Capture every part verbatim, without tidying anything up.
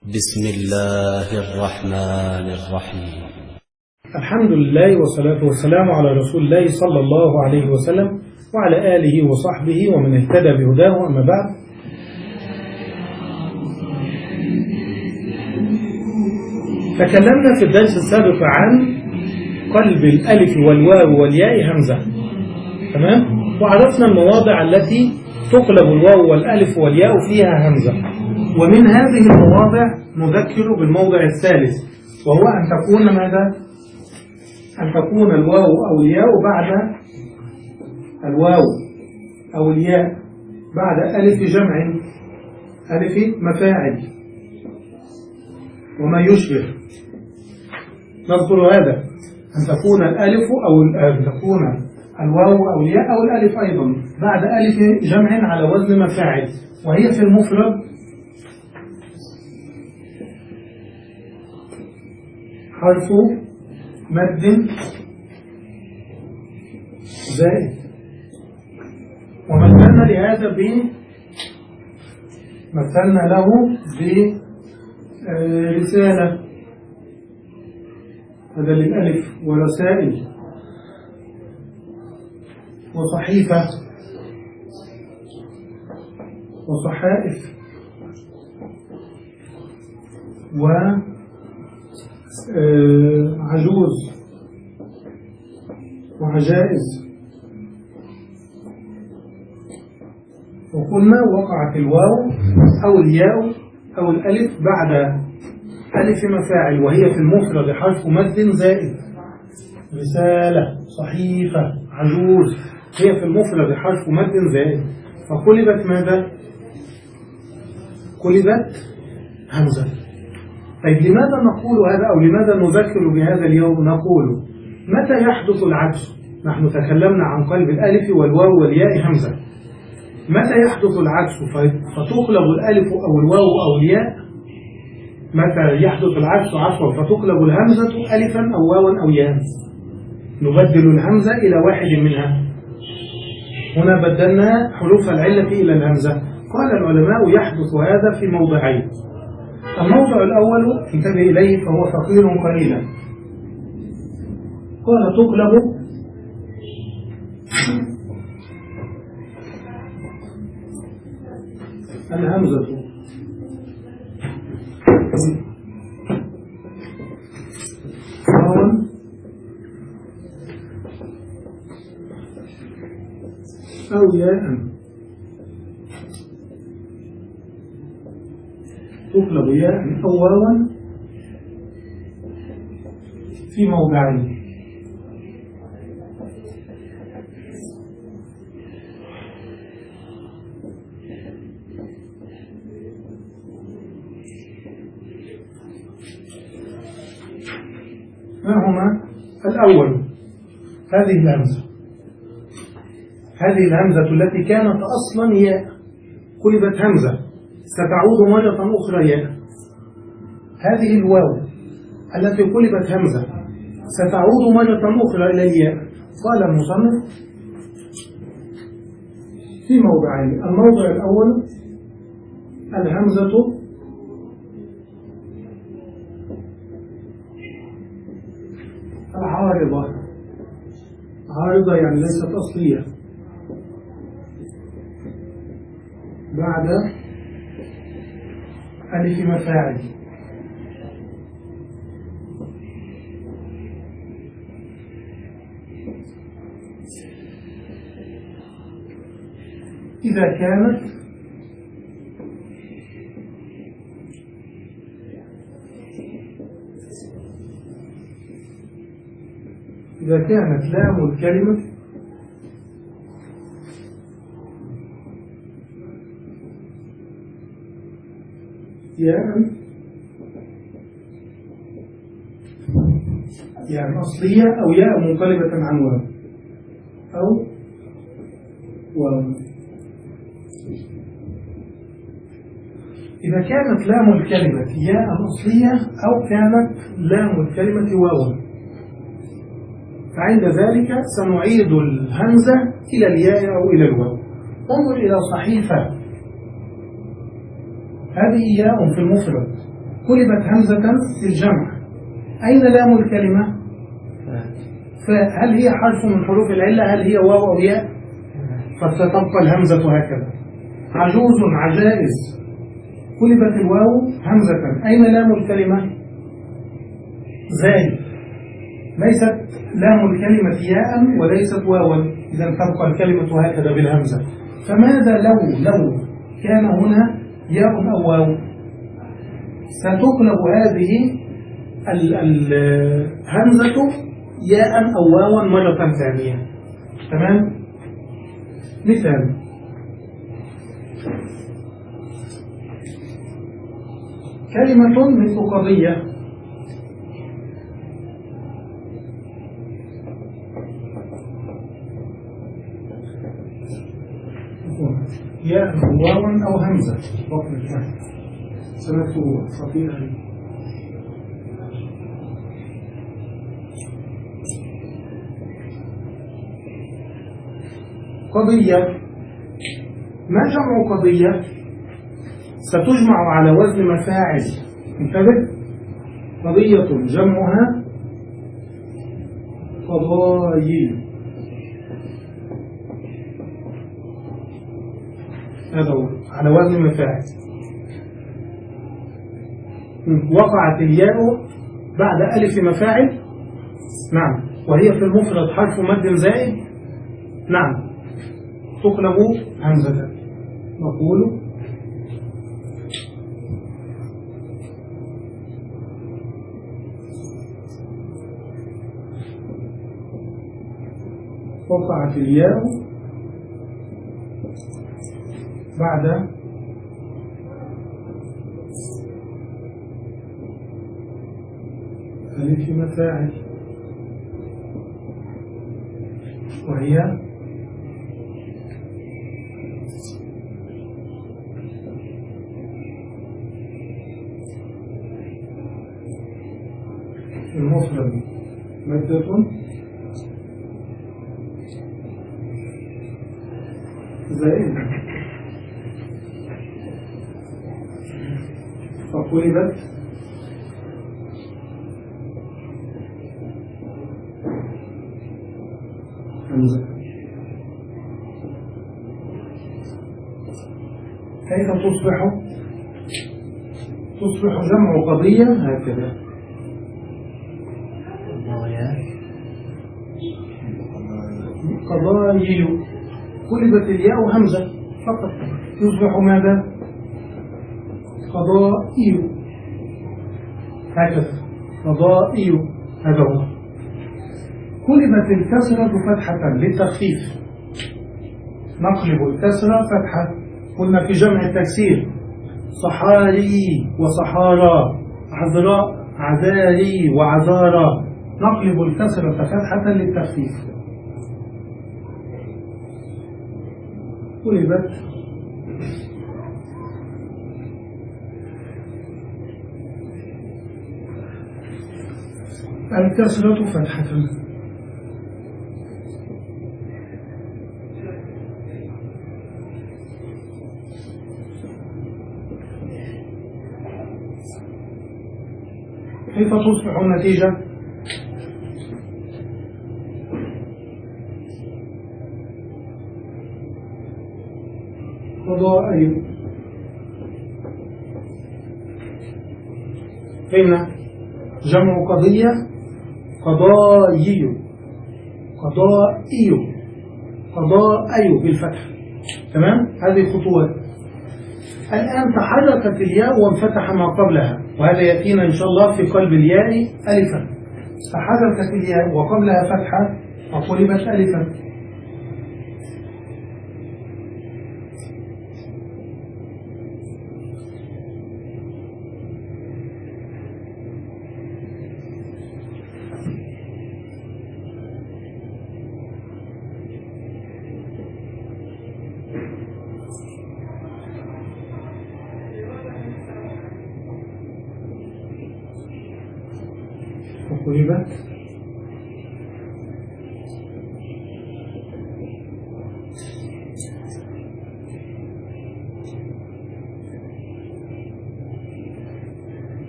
بسم الله الرحمن الرحيم. الحمد لله والصلاة والسلام على رسول الله صلى الله عليه وسلم وعلى آله وصحبه ومن اهتدى بهداه. أما بعد، تكلمنا في الدرس السابق عن قلب الألف والواو والياء همزة، تمام؟ وعرفنا المواضع التي تقلب الواو والألف والياء فيها همزة، ومن هذه المواضع نذكر بالموضع الثالث، وهو أن تكون ماذا؟ أن تكون الواو أو الياء بعد الواو أو الياء بعد ألف جمع، ألف مفاعل وما يشبه. نذكر هذا، أن تكون الألف أو أن تكون الواو أو الياء أو الألف أيضا بعد ألف جمع على وزن مفاعل، وهي في المفرد حرف مد زائد. ومثلنا لهذا ب مثلنا له برسالة بدل الألف، ورسائل، وصحيفة، وصحائف، وعجوز، وعجائز. وقلنا وقعت الواو أو الياء أو الألف بعد ألف مفاعل، وهي في المفرد حرف مد زائد. رسالة، صحيفة، عجوز، هي في المفرد حرف مد زائد، فقلبت ماذا؟ قلبت همزة. طيب لماذا نقول هذا، أو لماذا نذكر بهذا اليوم؟ نقول متى يحدث العكس؟ نحن تكلمنا عن قلب الألف والواو والياء همزة. متى يحدث العكس فتقلب الألف أو الواو أو الياء؟ متى يحدث العكس عفوا فتقلب الهمزة ألفا أو واوا أو ياء؟ نبدل الهمزة إلى واحد منها. هنا بدلنا حروف العلة إلى الهمزة. قال العلماء يحدث هذا في موضعين. الموضع الأول انتبه إليه فهو فقير قليلا. قال تقلب الهمزة واوا أو ياء. تقلب ياء أو واوا في موضعين. ما هما؟ الأول هذه الهمزة، هذه الهمزة التي كانت أصلا ياء قلبت همزة ستعود مرة أخرى ياء. هذه الواو التي قلبت همزة ستعود مرة أخرى إلى الياء. قال المصنف في موضعين. الموضع الأول الهمزة العارضة، عارضة يعني ليست أصلية، بعد ألف مفاعل. إذا كانت إذا كانت لام الكلمة ياء يعني أصلية، أو ياء منقلبة عن واو، أو واو. إذا كانت لام الكلمة ياء أصلية أو كانت لام الكلمة واو، فعند ذلك سنعيد الهمزة إلى الياء أو إلى الواو. انظر إلى صحيفة، هذه ياء في المفرد قلبت همزة في الجمع. أين لام الكلمة؟ فهل هي حرف من حروف العلة؟ هل هي واو أو ياء؟ فستبقى الهمزة هكذا. عجوز عجائز قلبت الواو همزة. أين لام الكلمة؟ زاي. ليست لام الكلمة ياء وليست واوا، إذا تبقى الكلمة هكذا بالهمزة. فماذا لو لو كان هنا ياء أو واو؟ ستقلب هذه الهمزة ياء أو واوا مرة ثانية. تمام؟ مثال: كلمة مثل قضية. ياء أو واوا أو همزة بطن الكلمة. سنكتب صفيحا قضية. ما جمع قضية؟ ستجمع على وزن مفاعل. انتبه، قضية جمعها قضايا. هذا هو على وزن مفاعل. وقعت الياء بعد ألف مفاعل. نعم. وهي في المفرد حرف مد زائد. نعم. تقلب همزة. نقول وقعت الياء بعد ألف مفاعل، وهي المفرد مادة زائدة فقلبت همزة. كيف تصبح؟ تصبح جمع قضية هكذا. قضايا قلبت الياء همزة فقط، يصبح ماذا؟ قضائي. هكذا قضائي. هذا هو. قلبت الكسرة فتحة للتخفيف. نقلب الكسرة فتحة. قلنا في جمع التكسير صحاري وصحارى، عذراء عذاري وعذارى. نقلب الكسرة فتحة للتخفيف. قلبت الكسرة فتحة. كيف تصبح النتيجة؟ قضائي. هنا جمع قضية قضائي، قضائي، قضائي بالفتح. تمام؟ هذه خطوات. الآن تحركت الياء وانفتح ما قبلها، وهذا يأتينا إن شاء الله في قلب الياء ألفا. تحركت الياء وقبلها فتحة وقلبت ألفا. وقلبت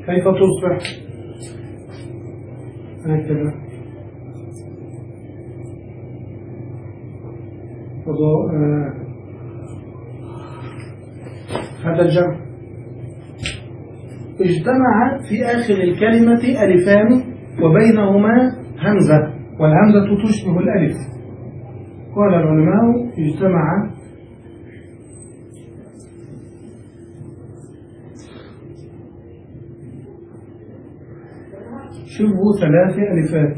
كيف تصبح؟ هكذا قضاء. آه. هذا الجمع اجتمع في آخر الكلمة ألفان وبينهما همزة، والهمزة تشبه الألف. قال العلماء اجتمع شبه ثلاث ألفات.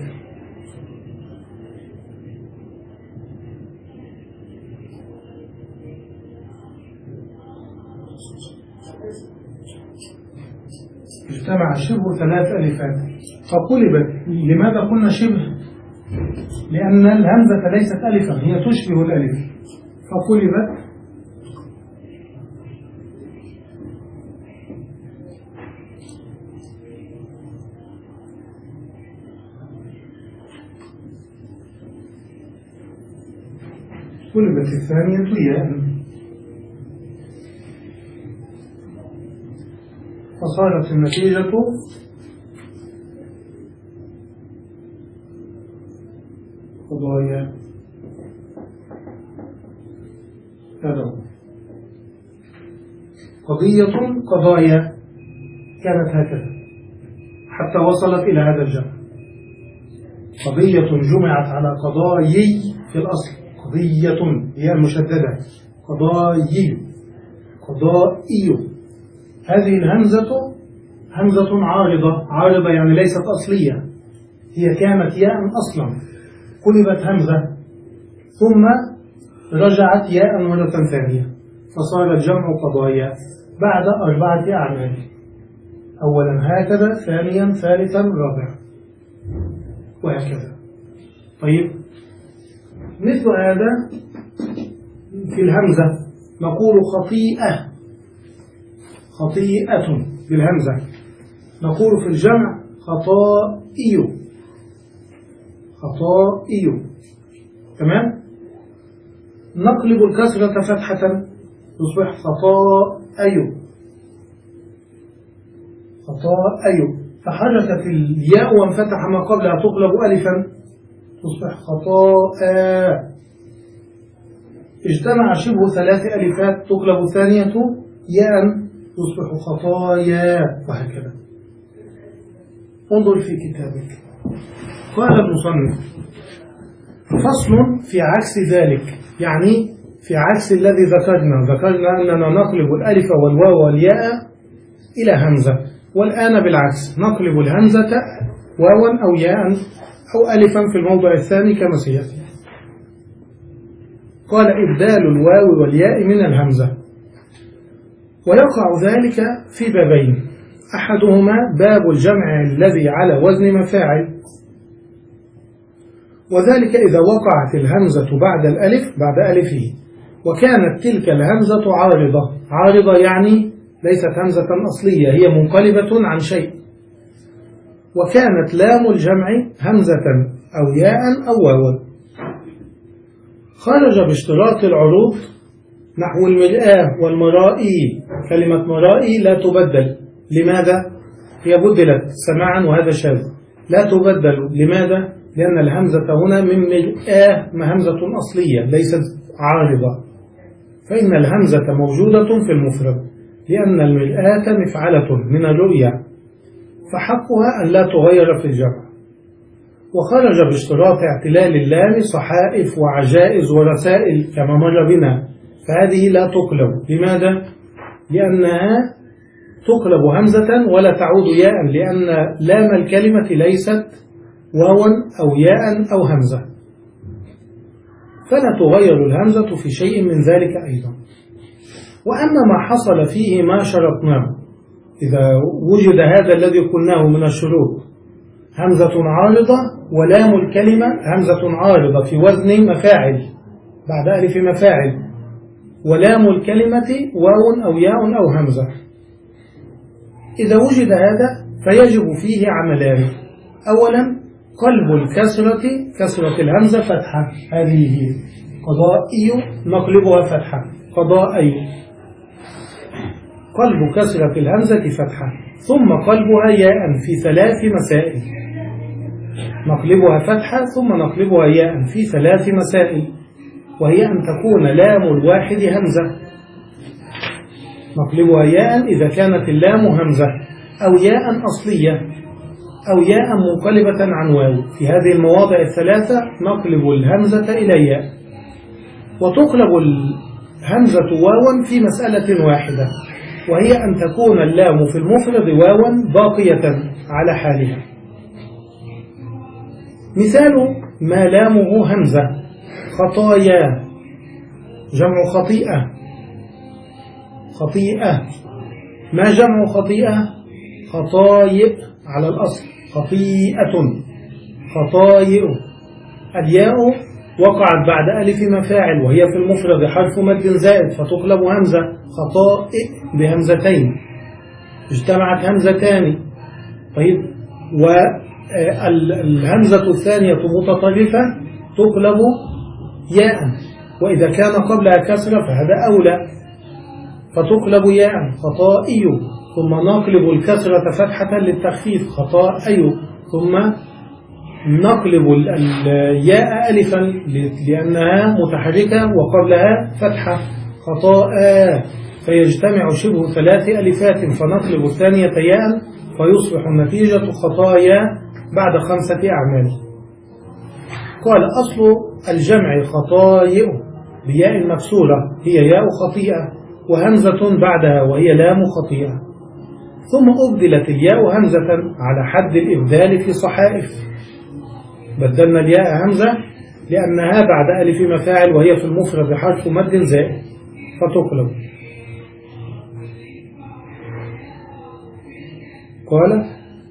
اجتمع شبه ثلاث ألفات فقلبت. لماذا قلنا شبه؟ لأن الهمزة ليست ألفا، هي تشبه الألف، فقلبت قلبت الثانية ياء فصارت النتيجة قضايا. هذا هو قضية قضايا، كانت هكذا حتى وصلت إلى هذا الجمع. قضية جمعت على قضايي في الأصل، قضية هي المشددة، قضايي قضائي. هذه الهمزة همزة عارضة، عارضة يعني ليست أصلية، هي كانت ياء أصلا قلبت همزة ثم رجعت ياء مرة ثانية فصار الجمع قضايا بعد أربعة أعمال، أولا هكذا، ثانيا، ثالثا، رابعا، وهكذا. طيب مثل هذا في الهمزة نقول خطيئة، خطيئة بالهمزة. نقول في الجمع خطائي، خطائي. تمام. نقلب الكسرة فتحة تصبح خطائي، خطائي. تحركت الياء وانفتح ما قبلها تقلب ألفا تصبح خطاء. اجتمع شبه ثلاث ألفات تقلب الثانية ياء تصبح خطايا، وهكذا. انظر في كتابك. قال المصنف فصل في عكس ذلك، يعني في عكس الذي ذكرنا ذكرنا أننا نقلب الألف والواو والياء إلى همزة، والآن بالعكس نقلب الهمزة واوا أو ياء أو ألفا في الموضع الثاني كما سيأتي. قال إبدال الواو والياء من الهمزة، ويقع ذلك في بابين، أحدهما باب الجمع الذي على وزن مفاعل، وذلك إذا وقعت الهمزة بعد الألف بعد ألفه وكانت تلك الهمزة عارضة. عارضة يعني ليست همزة أصلية، هي منقلبة عن شيء، وكانت لام الجمع همزة أو ياء أو واوا. خرج باشتراط العروض نحو المرآة والمرائي. كلمة مرائي لا تبدل، لماذا؟ هي بدلت سماعا وهذا شاذ، لا تبدل. لماذا؟ لأن الهمزة هنا من مرآة، ما همزة أصلية ليست عارضة، فإن الهمزة موجودة في المفرد لأن المرآة مفعلة من الرؤيا، فحقها أن لا تغير في الجمع. وخرج باشتراط اعتلال اللام صحائف وعجائز ورسائل كما مر بنا، فهذه لا تقلب. لماذا؟ لأنها تقلب همزة ولا تعود ياء، لأن لام الكلمة ليست واوا أو ياء أو همزة، فلا تغير الهمزة في شيء من ذلك أيضا. وأما ما حصل فيه ما شرطناه، إذا وجد هذا الذي قلناه من الشروط، همزة عارضة ولام الكلمة همزة عارضة في وزن مفاعل بعد ألف مفاعل، ولام الكلمة واو أو ياء أو همزة، إذا وجد هذا فيجب فيه عملان. أولا قلب الكسرة، كسرة الهمزة فتحة، هذه هي قضائي نقلبها فتحة، قضائي. قلب كسرة الهمزة فتحة. ثم قلبها ياء في ثلاث مسائل. نقلبها فتحة ثم نقلبها ياء في ثلاث مسائل، وهي أن تكون لام الواحد همزة. نقلبها ياء إذا كانت اللام همزة، أو ياء أصلية، أو ياء منقلبة عن واو. في هذه المواضع الثلاثة نقلب الهمزة إلى ياء. وتقلب الهمزة واوا في مسألة واحدة، وهي أن تكون اللام في المفرد واوا باقية على حالها. مثال ما لامه همزة: خطايا، جمع خطيئة. خطيئة. ما جمع خطيئة؟ خطايئ على الأصل، خطيئة، خطايئ. الياء وقعت بعد ألف مفاعل، وهي في المفرد حرف مد زائد، فتقلب همزة. خطائئ بهمزتين، اجتمعت همزتان. طيب، والهمزة الثانية متطرفة تقلب ياء، وإذا كان قبلها كسرة فهذا أولى، فتقلب ياء. خطائي، ثم نقلب الكسرة فتحة للتخفيف، خطائي، ثم نقلب الياء ألفا لأنها متحركة وقبلها فتحة، خطاء، فيجتمع شبه ثلاث ألفات، فنقلب الثانية ياء فيصبح النتيجة خطايا بعد خمسة أعمال. قال: أصل الجمع خطايئ بياء مكسورة هي ياء خطيئة، وهمزة بعدها وهي لام خطيئة. ثم أبدلت الياء همزة على حد الإبدال في صحائف. بدلنا الياء همزة لأنها بعد ألف مفاعل، وهي في المفرد حرف مد زائد، فتقلب. قال: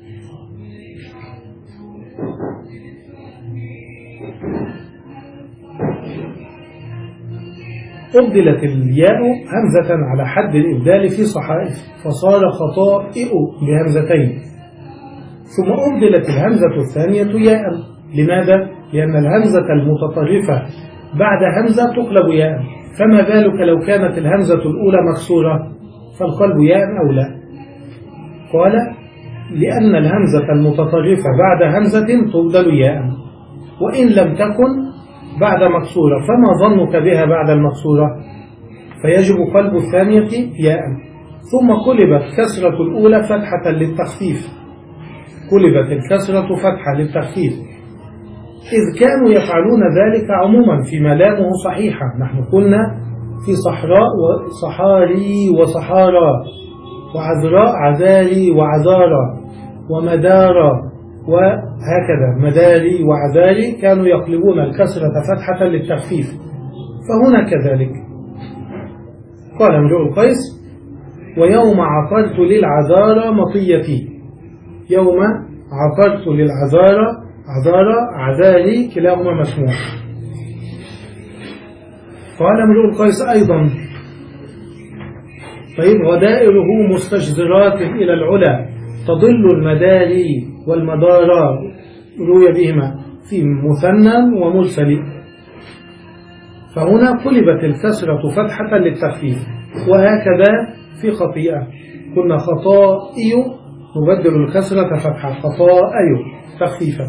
أبدلت الياء همزة على حد الإبدال في صحائف، فصار خطائئ بهمزتين. ثم أبدلت الهمزة الثانية ياء. لماذا؟ لأن الهمزة المتطرفة بعد همزة تقلب ياء، فما بالك لو كانت الهمزة الأولى مكسورة، فالقلب ياء أولى. قال: لأن الهمزة المتطرفة بعد همزة تبدل ياء، وإن لم تكن بعد مكسورة، فما ظنك بها بعد المكسورة؟ فيجب قلب الثانية ياء. ثم قلبت كسرة الأولى فتحة للتخفيف، قلبت الكسرة فتحة للتخفيف، إذ كانوا يفعلون ذلك عموما فيما لامه صحيحة. نحن قلنا في صحراء وصحاري وصحارى، وعذراء عذاري وعذارى، ومدارى، وهكذا مداري وعذاري، كانوا يقلبون الكسرة فتحة للتخفيف، فهنا كذلك. قال امرؤ القيس: ويوم عقرت للعذارى مطيتي. يوم عقرت للعذارى، عذارى عذاري كلاهما مسموع. قال امرؤ القيس أيضا: طيب، غدائره مستجزرات إلى العلا، تضل المداري والمدارى، روي بهما في مثنى ومرسل. فهنا قلبت الكسرة فتحة للتخفيف، وهكذا في خطيئة. قلنا خطائي نبدل الكسرة فتحة، خطائي تخفيفا.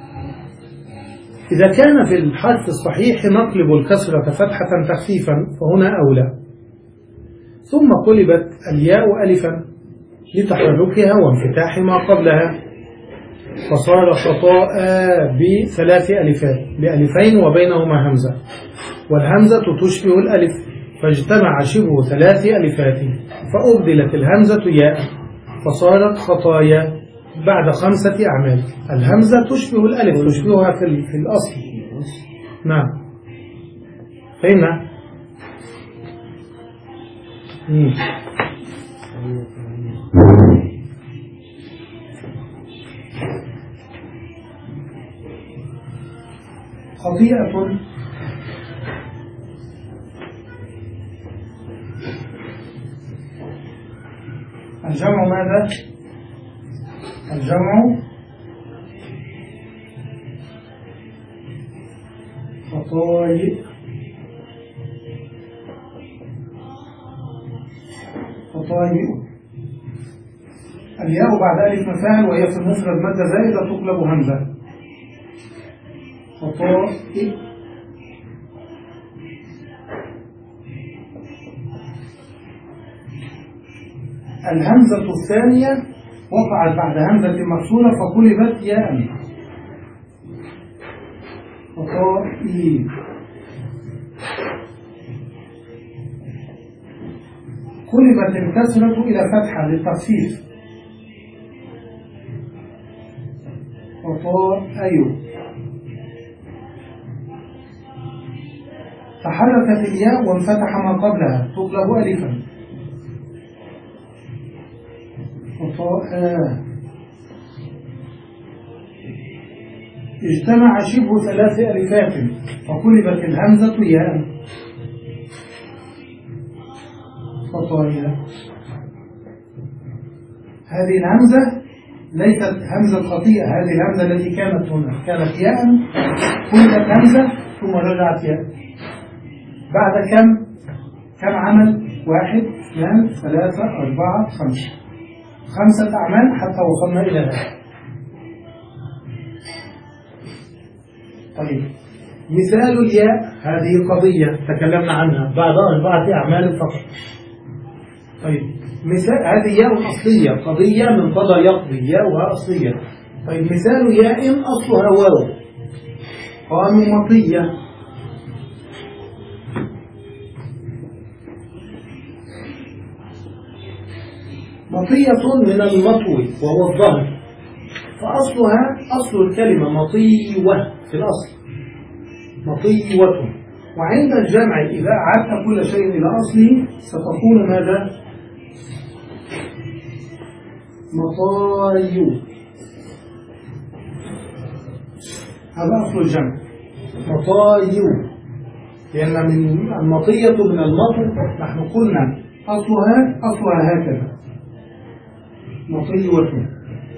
إذا كان في الحرف الصحيح نقلب الكسرة فتحة تخفيفا، فهنا أولى. ثم قلبت الياء ألفا لتحركها وانفتاح ما قبلها، فصار خطاء بثلاث ألفات، بألفين وبينهما همزة، والهمزة تشبه الألف، فاجتمع شبه ثلاث ألفات، فأبدلت الهمزة ياء، فصارت خطايا بعد خمسة أعمال. الهمزة تشبه الألف، تشبهها في, في الأصل. نعم، فهمنا؟ مم. خطيئة الجمع ماذا؟ الجمع خطايئ، خطايئ. الياء بعد ألف مفاعل وهي في المفرد مادة زائدة تقلب همزة. وطائف الهمزة الثانية وقعت بعد همزة مكسورة فقلبت ياء. وطائف قلبت الكسرة إلى فتحة للتخفيف. وطائف تحركت الياء وانفتح ما قبلها تقلب ألفا. وطائف اجتمع شبه ثلاث ألفات فقلبت الهمزة ياء. وطائف هذه الهمزة ليست همزة خطيئة، هذه الهمزة التي كانت هنا كانت ياء قلبت همزة ثم رجعت ياء. بعد كم كم عمل؟ واحد اثنان ثلاثة أربعة خمسة خمسة أعمال حتى وصلنا إلى هذا. طيب مثال الياء هذه قضية تكلمنا عنها بعد أربعة أعمال فقط. طيب مثال هذه ياء أصلية قضية من قضى يقضي ياءها أصلية. طيب مثال ياء أصلها واو قالوا مطية. مطية من المطوي وهو الظهر، فأصلها أصل الكلمة مطيوة في الأصل مطيوة، وعند الجمع إذا أعدت كل شيء إلى أصله ستكون ماذا؟ مطايو. هذا أصل الجمع مطايو، لأن من المطية من المطو نحن قلنا أصلها أصلها هكذا مطيوة.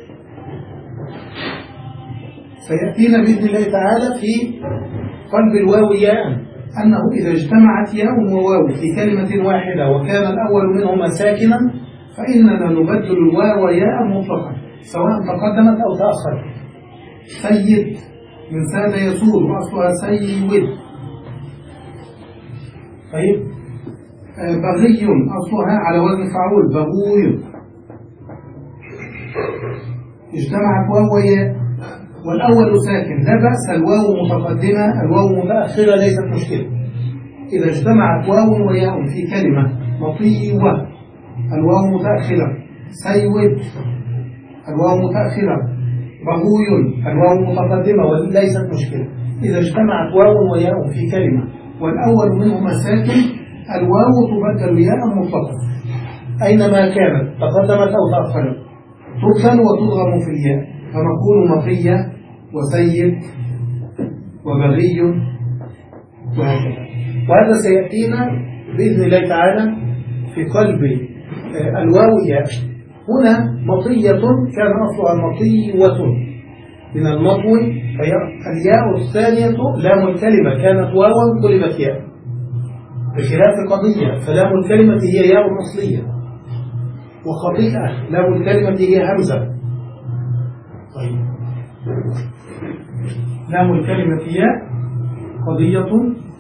سيأتينا بإذن الله تعالى في قلب الواو ياء أنه إذا اجتمعت ياء وواو في كلمة واحدة وكان الأول منهما ساكنا فإننا نبدل الواو ياء مطلقا سواء تقدمت أو تأخرت. سيد من ساد يسود وأصلها سيود. طيب بغي أصلها على وزن فعول بغوي. اجتمعت واو وياء والأول ساكن لا بأس، الواو متقدمة الواو متأخرة ليست مشكلة. إذا اجتمعت واو وياء في كلمة مطيوة الواو متأخرة، سيود الواو متأخرة، بغوي الواو متقدمة وليست مشكلة. إذا اجتمعت واو وياء في كلمة والأول منهما ساكن الواو تبدل ياء مطلقا أينما كانت تقدمت أو تأخرت تبدل وتضغم في الياء، فنقول مطية وسيد وبغي وهكذا. وهذا سيأتينا بإذن الله تعالى في قلب الواو ياء. هنا مطية كان أصلها مطيوة من المطوي، فالياء الثانية لام الكلمة كانت واوا قلبت ياء، بخلاف قضية فلام الكلمة هي ياء أصلية، وخطيئة لام الكلمة هي همزة. طيب لام الكلمة ياء قضية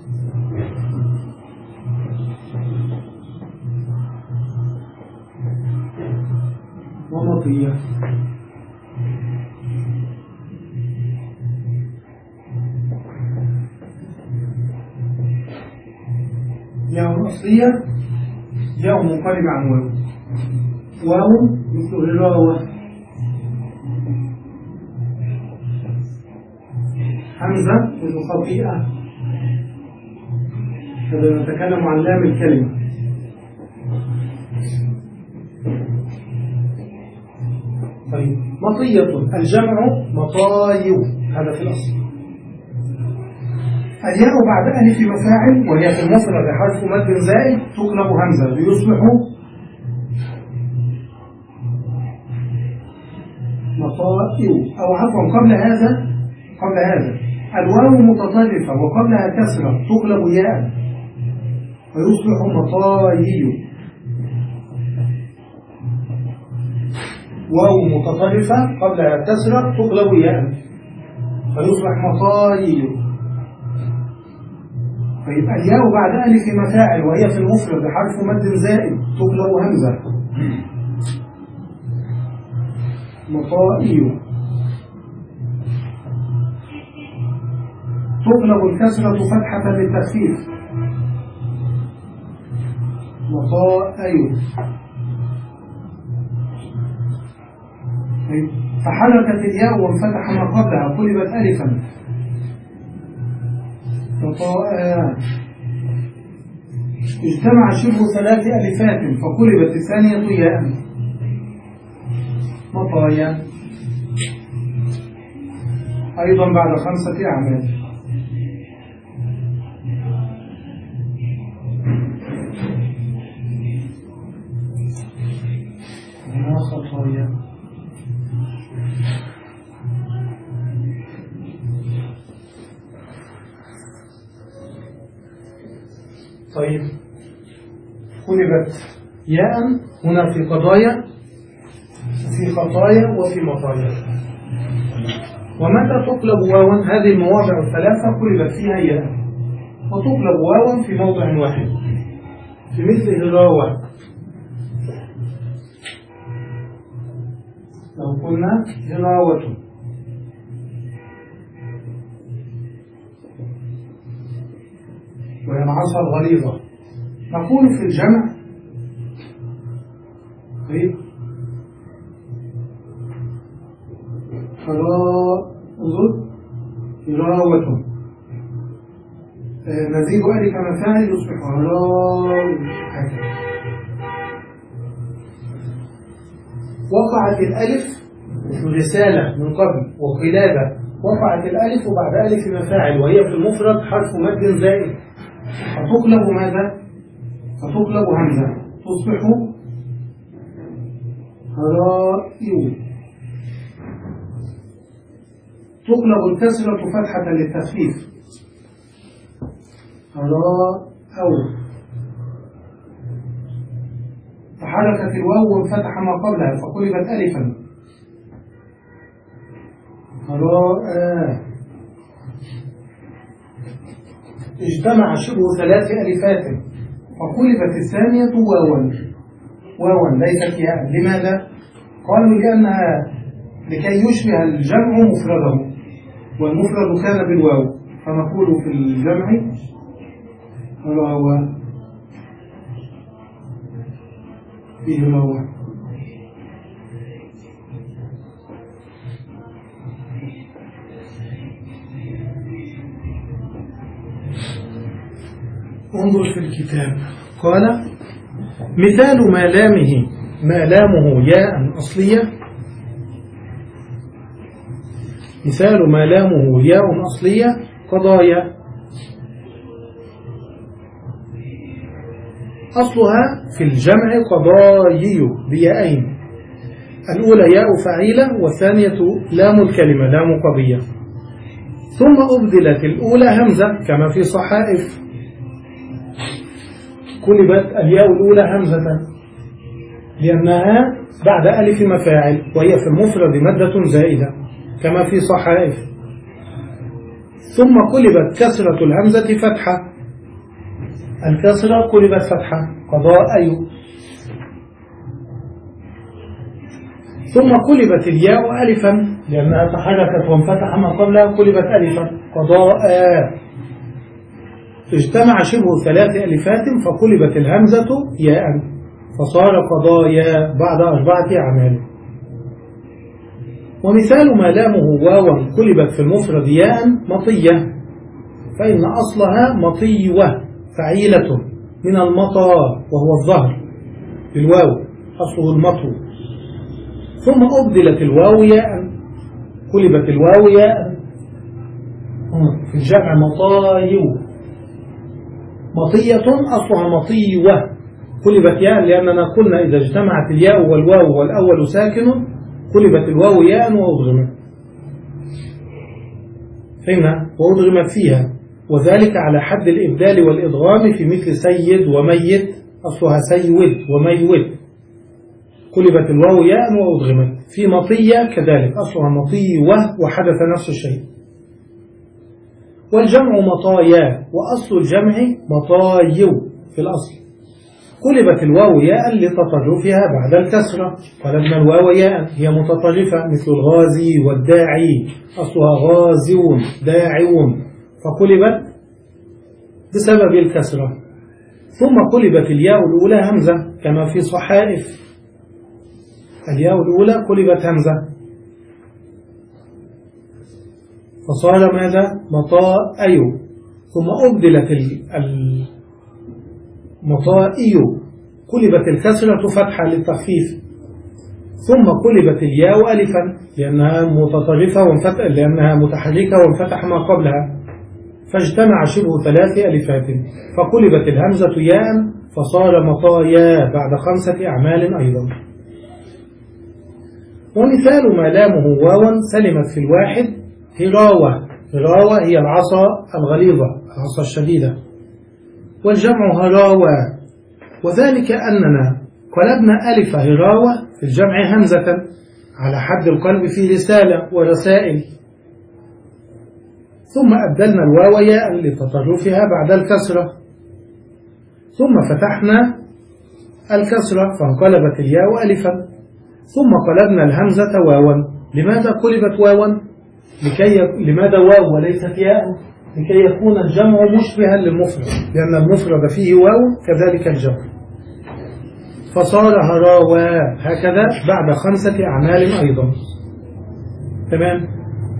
ومطية. ياء أصلية ياء منقلب عن واو، واو مثل الواو، همزة مثل خطيئة. هذا نتكلم عن لام الكلمة. طيب مطية الجمع مطايو هذا في الأصل. الياء بعد ألف مفاعل وهي في المفرد حرف مد زائد تقلب همزة ليصبح مطايو. أو عفوا قبل هذا قبل هذا الواو متطرفة وقبلها كسرة تقلب ياء فيصبح مطايو. واو متطرفة قبلها كسرة تقلب ياء فيصبح مطاي. فيبقى الياء بعد ألف مفاعل وهي في المفرد بحرف مد زائد تقلب همزة مطائي. تقلب الكسرة فتحة للتخفيف مطائي. فحركت الياء وانفتح ما قبلها قلبت ألفا مطائي. اجتمع شبه ثلاث ألفات فقلبت الثانية ياء مطايا أيضا بعد خمسة أعمال. هنا خطايا. طيب قلبت ياء هنا في قضايا في خطايا وفي مطايا. ومتى تقلب واوا هذه المواضع الثلاثة قلبت فيها ياء وتقلب واوا في موضع واحد في مثل هراوة. لو قلنا هراوة وهي العصا الغليظة نقول في الجمع طيب هراوة هراوة نزيد ألف مفاعل يصبح هراوة. وقعت الألف في رسالة من قبل وقلابة وقعت الألف وبعد ألف مفاعل وهي في المفرد حرف مد زائد فتقلب ماذا؟ فتقلب همزة تصبح هرائي. تقلب الكسرة فتحة للتخفيف هراء. فحركت الواو وانفتح ما قبلها فقلبت ألفا هراء. اجتمع شبه ثلاث ألفات فقلبت الثانية واوا واوا ليست ياء. لماذا؟ قالوا لأنها لكي يشبه الجمع مفرده والمفرد كان بالواو فنقول في الجمع هراوة فيه هراوة. انظر في الكتاب قال مثال ما لامه ما لامه ياء أصلية. مثال ما لامه ياء أصلية قضايا أصلها في الجمع قضايي بياءين الأولى ياء فعيلة والثانية لام الكلمة لام قضية ثم أبدلت الأولى همزة كما في صحائف قلبت الياء الأولى همزة لأنها بعد ألف مفاعل وهي في المفرد مادة زائدة كما في صحائف. ثم قلبت كسرة الهمزة فتحة الكسرة قلبت فتحة قضاء. ثم قلبت الياء ألفا لأنها تحركت وانفتح ما قبلها قلبت ألفا قضاء. اجتمع شبه ثلاث ألفات فقلبت الهمزة ياء فصار قضايا بعد أربعة أعمال. ومثال ما لامه واوا قلبت في المفرد ياء مطية فإن أصلها مطيوة فعيلة من المطى وهو الظهر بالواو أصله المطو ثم أبدلت الواو ياء قلبت الواو ياء في الجمع مطايو مطية أصلها مطيوة قلبت ياء لأننا قلنا إذا اجتمعت الياء والواو والأول ساكن قلبت الواو ياء وأضغمت فهمنا وأضغمت فيها وذلك على حد الإبدال والإضغام في مثل سيد وميت أصلها سيود وميود قلبت الواو ياء وأدغمت. في مطية كذلك أصلها مطي وه وحدث نفس الشيء. والجمع مطايا، وأصل الجمع مطايو في الأصل. قلبت الواو ياء لتطرفها بعد الكسرة، قلبنا الواو ياء، هي متطرفة مثل الغازي والداعي، أصلها غازون داعون، فقلبت بسبب الكسرة. ثم قلبت الياء الأولى همزة كما في صحائف، الياء الأولى قلبت همزة فصار ماذا؟ مطائي. ثم أبدلت المطائي، قلبت الكسرة فتحة للتخفيف. ثم قلبت الياء ألفا لأنها متطرفة وانفتح، لأنها متحركة وانفتح ما قبلها، فاجتمع شبه ثلاث ألفات، فقلبت الهمزة ياء فصار مطايا بعد خمسة أعمال أيضا. ومثال ما لامه واوا سلمت في الواحد هراوة، هراوة هي العصا الغليظة العصا الشديدة، والجمع هراوة، وذلك أننا قلبنا ألف هراوة في الجمع همزة على حد القلب في رسالة ورسائل، ثم أبدلنا الواو ياء لتطرفها بعد الكسرة، ثم فتحنا الكسرة فانقلبت الياء ألفا، ثم قلبنا الهمزة واوا. لماذا قلبت واوا؟ لكي ي... لماذا واو وليست ياء؟ لكي يكون الجمع مشبها للمفرد، لأن المفرد فيه واو كذلك الجمع، فصار هراوا هكذا بعد خمسة أعمال أيضا. تمام؟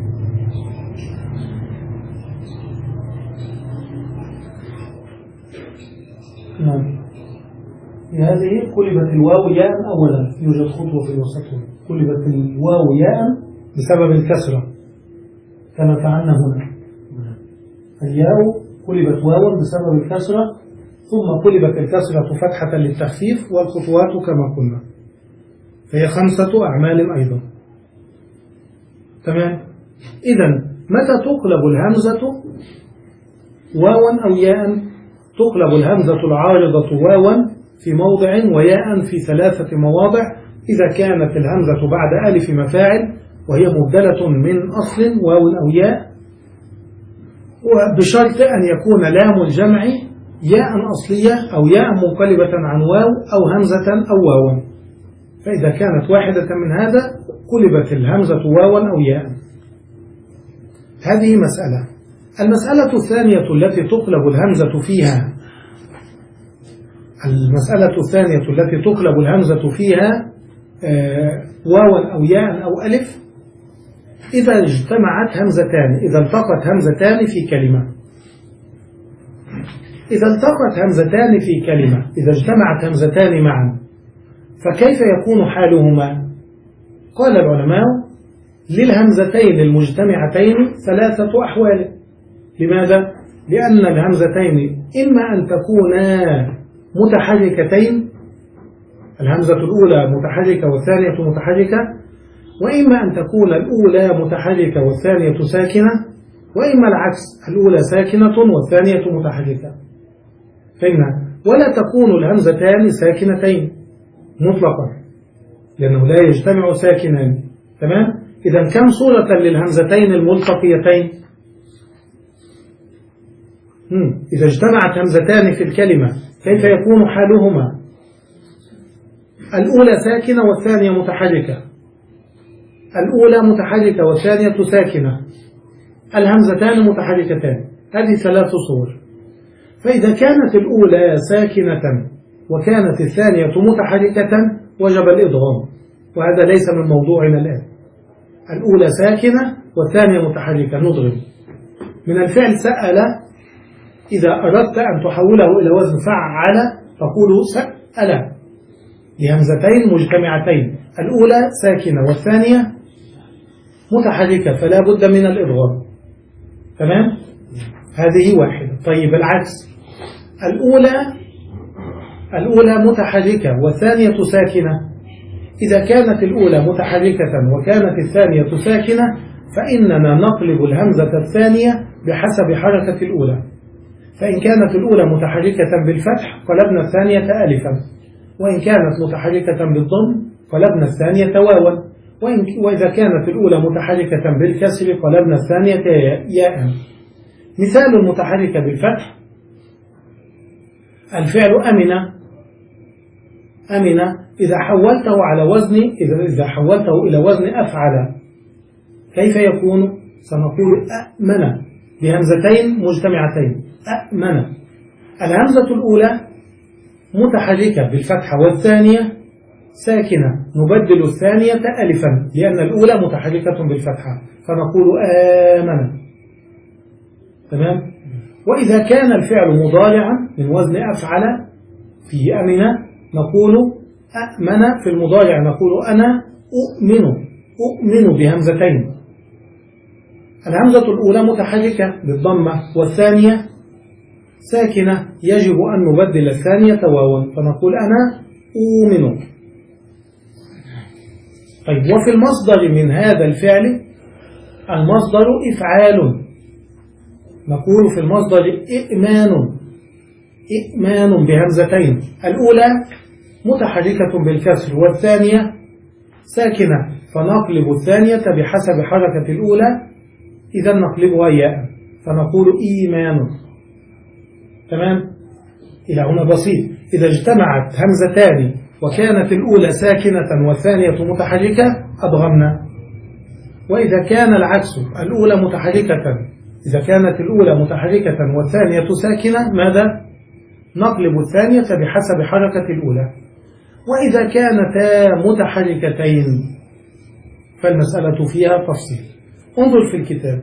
نعم. في هذه قلبت الواو ياء أولا، يوجد خطوة في الوسط، قلبت الواو ياء بسبب الكسرة كما فعلنا هنا. الياء قلبت واو بسبب الكسرة، ثم قلبت الكسرة فتحة للتخفيف، والخطوات كما قلنا، فهي خمسة أعمال أيضا. تمام؟ إذن متى تقلب الهمزة واوا أو ياء؟ تقلب الهمزة العارضة واوا في موضع وياء في ثلاثة مواضع إذا كانت الهمزة بعد ألف مفاعل وهي مبدلة من أصل واو أو ياء، وبشرط أن يكون لام الجمع ياء أصلية أو ياء منقلبة عن واو أو همزة أو واوا. فإذا كانت واحدة من هذا قلبت الهمزة واوا أو ياء. هذه مسألة. المسألة الثانية التي تقلب الهمزة فيها المسألة الثانية التي تقلب الهمزة فيها واوا أو ياء أو ألف إذا اجتمعت همزتان، إذا التقت همزتان في كلمة. إذا التقت همزتان في كلمة، إذا اجتمعت همزتان معا، فكيف يكون حالهما؟ قال العلماء للهمزتين المجتمعتين ثلاثة أحوال. لماذا؟ لأن الهمزتين إما أن تكونا متحركتين، الهمزة الأولى متحركة والثانية متحركة، وإما أن تكون الأولى متحركة والثانية ساكنة، وإما العكس، الأولى ساكنة والثانية متحركة. فإن ولا تكون الهمزتان ساكنتين مطلقا لأنه لا يجتمع ساكنان. تمام؟ إذا كم صورة للهمزتين الملتقيتين؟ مم. إذا اجتمعت همزتان في الكلمة كيف يكون حالهما؟ الأولى ساكنة والثانية متحركة، الأولى متحركة والثانية ساكنة، الهمزتان متحركتان، هذه ثلاث صور. فإذا كانت الأولى ساكنة وكانت الثانية متحركة وجب الإضغام، وهذا ليس من موضوعنا الآن. الأولى ساكنة والثانية متحركة نضغم. من الفعل سأل إذا أردت أن تحوله إلى وزن فعل تقول سأل بهمزتين مجتمعتين، الأولى ساكنة والثانية متحركة فلا بد من الإضغام. تمام؟ هذه واحدة. طيب العكس، الأولى الأولى متحركة والثانية ساكنة، إذا كانت الأولى متحركة وكانت الثانية ساكنة فإننا نقلب الهمزة الثانية بحسب حركة الأولى. فإن كانت الأولى متحركة بالفتح قلبنا الثانية ألفا، وإن كانت متحركة بالضم قلبنا الثانية واوا، وإذا كانت الأولى متحركة بالكسر قلبنا الثانية ياء. مثال المتحركة بالفتح: الفعل أمن. أمن إذا حولته على وزن إذا إذا حولته إلى وزن أفعل كيف يكون؟ سنقول أأمن بهمزتين مجتمعتين. أأمن. الهمزة الأولى متحركة بالفتحة والثانية ساكنة، نبدل الثانية ألفا لأن الأولى متحركة بالفتحة فنقول آمن. تمام؟ وإذا كان الفعل مضارعا من وزن أفعل في أمن نقول أأمن، في المضارع نقول أنا أؤمن. أؤمن بهمزتين. الهمزة الأولى متحركة بالضمة والثانية ساكنة، يجب أن نبدل الثانية واوا فنقول أنا أؤمن. طيب، وفي المصدر من هذا الفعل المصدر إفعال، نقول في المصدر إئمان. إئمان بهمزتين، الأولى متحركة بالكسر والثانية ساكنة فنقلب الثانية بحسب حركة الأولى، إذا نقلبها ياء فنقول إيمان. تمام؟ إلى هنا بسيط. إذا اجتمعت همزتان وكانت الأولى ساكنة والثانية متحركة أضغمنا. وإذا كان العكس، الأولى متحركة إذا كانت الأولى متحركة والثانية ساكنة ماذا؟ نقلب الثانية بحسب حركة الأولى. وإذا كانتا متحركتين فالمسألة فيها تفصيل. انظر في الكتاب.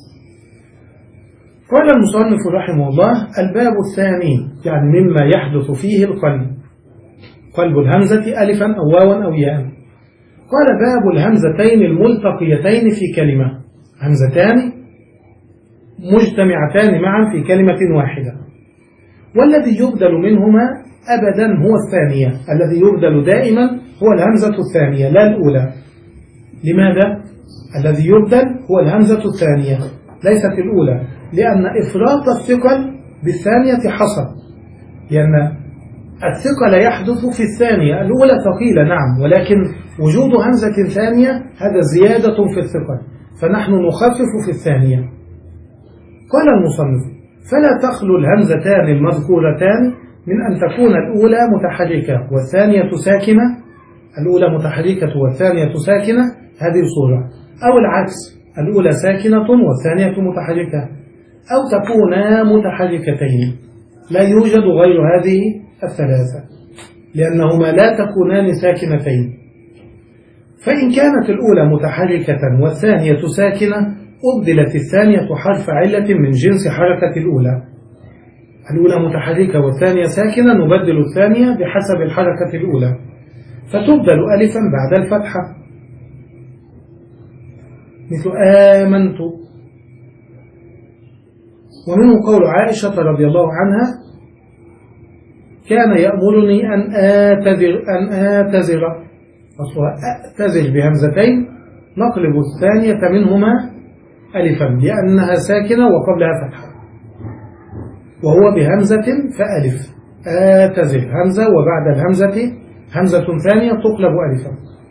قال المصنف رحمه الله: الباب الثاني، يعني مما يحدث فيه القلب، قلب الهمزة ألفا أو واوا أو ياء. قال: باب الهمزتين الملتقيتين في كلمة، همزتان مجتمعتان معا في كلمة واحدة، والذي يبدل منهما أبدا هو الثانية. الذي يبدل دائما هو الهمزة الثانية لا الأولى. لماذا؟ الذي يبدل هو الهمزة الثانية ليست الأولى، لأن إفراط الثقل بالثانية حصل، لأن الثقل يحدث في الثانية. الأولى ثقيلة نعم، ولكن وجود همزة ثانية هذا زيادة في الثقل، فنحن نخفف في الثانية. قال المصنف: فلا تخلو الهمزتان المذكورتان من أن تكون الأولى متحركة والثانية ساكنة، الأولى متحركة والثانية ساكنة، هذه صورة، أو العكس، الأولى ساكنة والثانية متحركة، أو تكونا متحركتين. لا يوجد غير هذه الثلاثة، لأنهما لا تكونان ساكنتين. فإن كانت الأولى متحركة والثانية ساكنة أبدلت الثانية حرف علة من جنس حركة الأولى. الأولى متحركة والثانية ساكنة، نبدل الثانية بحسب الحركة الأولى فتبدل ألفا بعد الفتحة، مثل آمنت. ومنه قول عائشة رضي الله عنها: كان يأمرني أن آتذر أن آتذر أصلها أأتذر بهمزتين، نقلب الثانية منهما ألفا لأنها ساكنة وقبلها فتحة، وهو بهمزة فألف. آتذر همزة وبعد الهمزة همزة ثانية تقلب ألفا.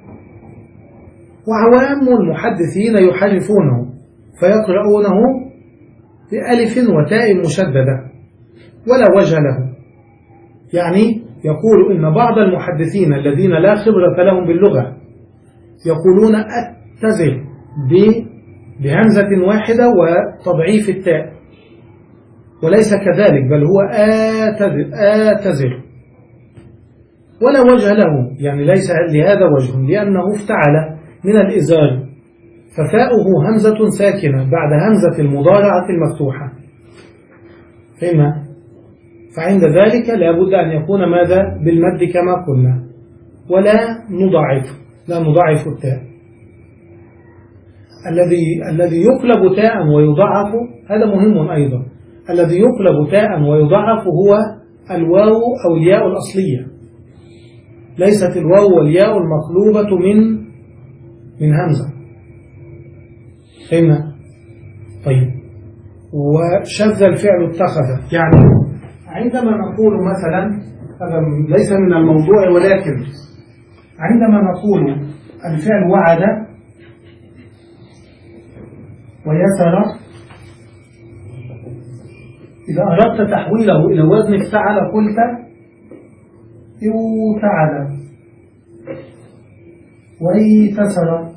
وعوام المحدثين يحرفونه فيقرؤونه بألف وتاء مشددة ولا وجه له، يعني يقول إن بعض المحدثين الذين لا خبرة لهم باللغة يقولون أتذر بهمزة واحدة وتضعيف التاء، وليس كذلك، بل هو آتذر, آتذر ولا وجه له، يعني ليس لهذا وجه، لأنه افتعل من الإزار، ففاؤه همزة ساكنة بعد همزة المضارعة المفتوحة. فهمنا؟ فعند ذلك لا بد أن يكون ماذا؟ بالمد كما قلنا، ولا نضعف لا نضعف التاء. الذي الذي يقلب تاء ويضعف هذا مهم أيضا. الذي يقلب تاء ويضعف هو الواو أو الياء الأصلية، ليست الواو والياء المقلوبة من من همزة. فهمنا؟ طيب. وشذ الفعل اتخذ، يعني عندما نقول مثلا، هذا ليس من الموضوع، ولكن عندما نقول الفعل وعد ويسر، إذا أردت تحويله إلى وزن افتعل قلت افتعل ويتسر.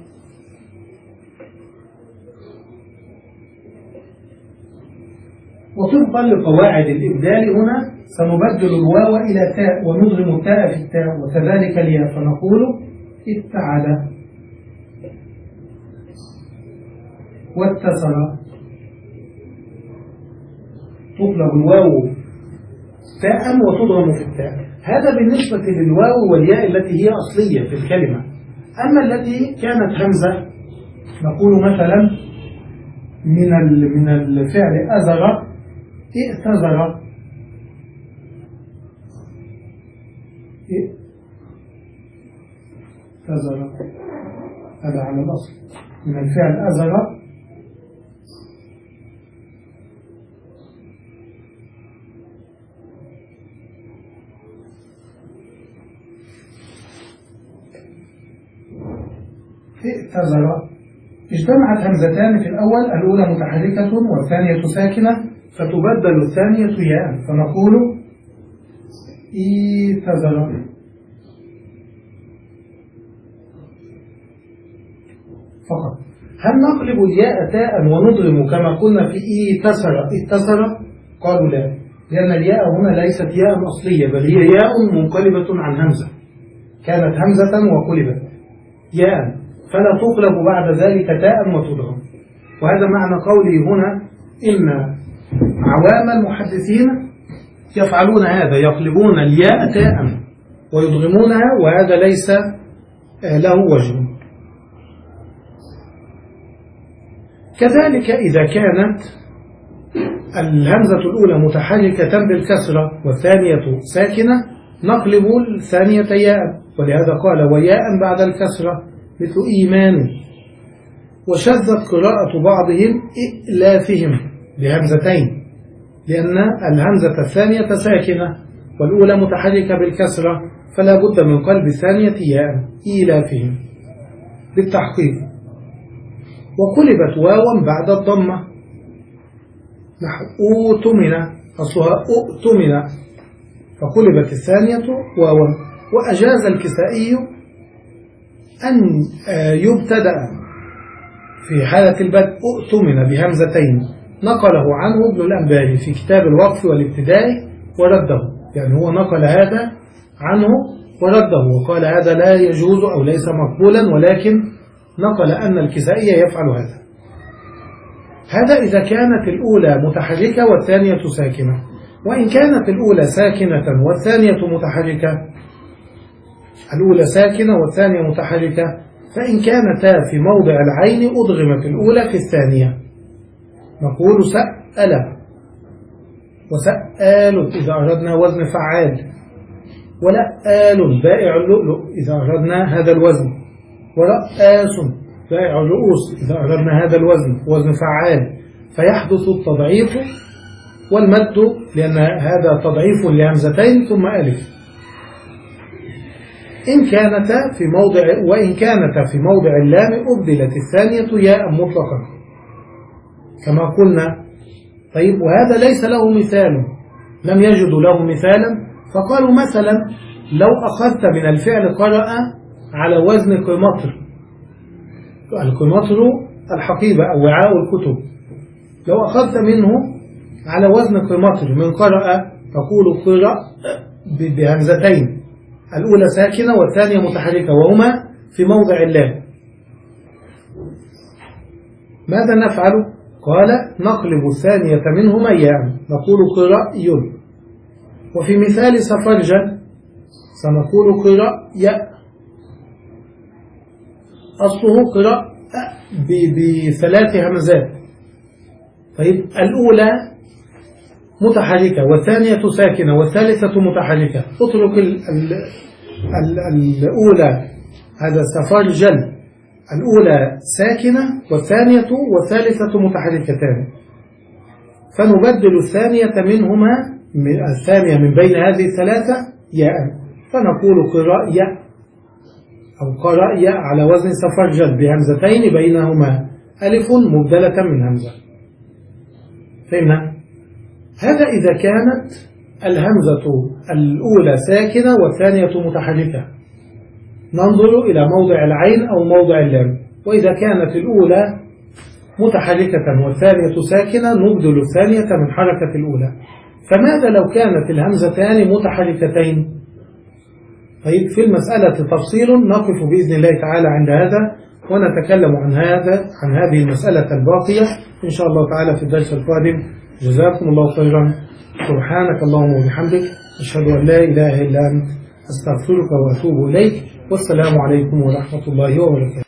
وطبقا لقواعد الإبدال هنا سنبدل الواو إلى تاء ونضغم التاء في التاء، وكذلك الياء، فنقول افتعل واتصل. تطلب الواو تاء وتضغم في التاء. هذا بالنسبة للواو والياء التي هي أصلية في الكلمة. أما التي كانت همزة نقول مثلا من من الفعل أزر ائتزر، ائتزر، هذا على الأصل من الفعل أزر ائتزر. اجتمعت همزتان في الأول، الأولى متحركة والثانية ساكنة، فتبدل الثانية ياء، فنقول ائتزر. فقط. هل نقلب الياء تاء ونضغم كما قلنا في ائتسر ائتسر؟ قالوا لا، لأن الياء هنا ليست ياء أصلية، بل هي ياء منقلبة عن همزة، كانت همزة وقلبت ياء، فلا تقلب بعد ذلك تاء وتضغم. وهذا معنى قولي هنا إن عوام المحدثين يفعلون هذا، يقلبون الياء تاء ويضغمونها، وهذا ليس له وجه. كذلك إذا كانت الهمزة الأولى متحركة بالكسرة والثانية ساكنة نقلب الثانية ياء، ولهذا قال وياء بعد الكسرة مثل إيمان. وشذت قراءة بعضهم إئلافهم بهمزتين، لأن الهمزة الثانية ساكنة والأولى متحركة بالكسرة، فلا بد من قلب الثانية ياء، إئلافهم بالتحقيق. وقلبت واوا بعد الضمة نحو أؤتمن، أصلها أؤتمن، فقلبت الثانية واوا. وأجاز الكسائي أن يبتدأ في حالة البدء أؤتمن بهمزتين، نقله عنه ابن الأنباري في كتاب الوقف والابتداء ورده، يعني هو نقل هذا عنه ورده وقال هذا لا يجوز أو ليس مقبولا، ولكن نقل أن الكسائي يفعل هذا. هذا إذا كانت الأولى متحركة والثانية ساكنة. وإن كانت الأولى ساكنة والثانية متحركة، الأولى ساكنة والثانية متحركة، فإن كانتا في موضع العين أضغمت الأولى في الثانية، نقول سأل وسأل إذا أردنا وزن فعال، ولأل بائع اللؤلؤ إذا أردنا هذا الوزن، ورأس بائع الرؤوس إذا أردنا هذا الوزن وزن فعال. فيحدث التضعيف والمد، لأن هذا تضعيف لهمزتين ثم ألف. إن كانتا في موضع وإن كانتا في موضع اللام أبدلت الثانية ياء مطلقا كما قلنا. طيب، وهذا ليس له مثال، لم يجدوا له مثالا، فقالوا مثلا لو أخذت من الفعل قرأ على وزن قمطر، القمطر الحقيبة أو وعاء الكتب، لو أخذت منه على وزن قمطر من قرأ تقول قرأ بهمزتين، الأولى ساكنة والثانية متحركة وهما في موضع اللام. ماذا نفعل؟ قال نقلب الثانية منهما ياء، نقول قرأي. وفي مثال سفرجل سنقول قرأ ياء، أصله قرأ بثلاث همزات. طيب، الأولى متحركة والثانية ساكنة والثالثة متحركة، اترك ال ال ال الأولى، هذا سفرجل، الأولى ساكنة والثانية والثالثة متحركتان، فنبدل الثانية منهما الثانية من بين هذه الثلاثة ياء، فنقول قراء ياء أو قرأ على وزن سفرجل بهمزتين بينهما ألف مبدلة من همزة. فهمنا؟ هذا إذا كانت الهمزة الأولى ساكنة والثانية متحركة، ننظر إلى موضع العين أو موضع اللام. وإذا كانت الأولى متحركة والثانية ساكنة نبدل الثانية من حركة الأولى. فماذا لو كانت الهمزتان متحركتين؟ طيب في المسألة تفصيل نقف بإذن الله تعالى عند هذا، ونتكلم عن هذا عن هذه المسألة الباقية إن شاء الله تعالى في الدرس القادم. جزاكم الله خيرا. سبحانك اللهم وبحمدك، أشهد أن لا إله إلا أنت، أستغفرك وأتوب إليك. والسلام عليكم ورحمة الله وبركاته.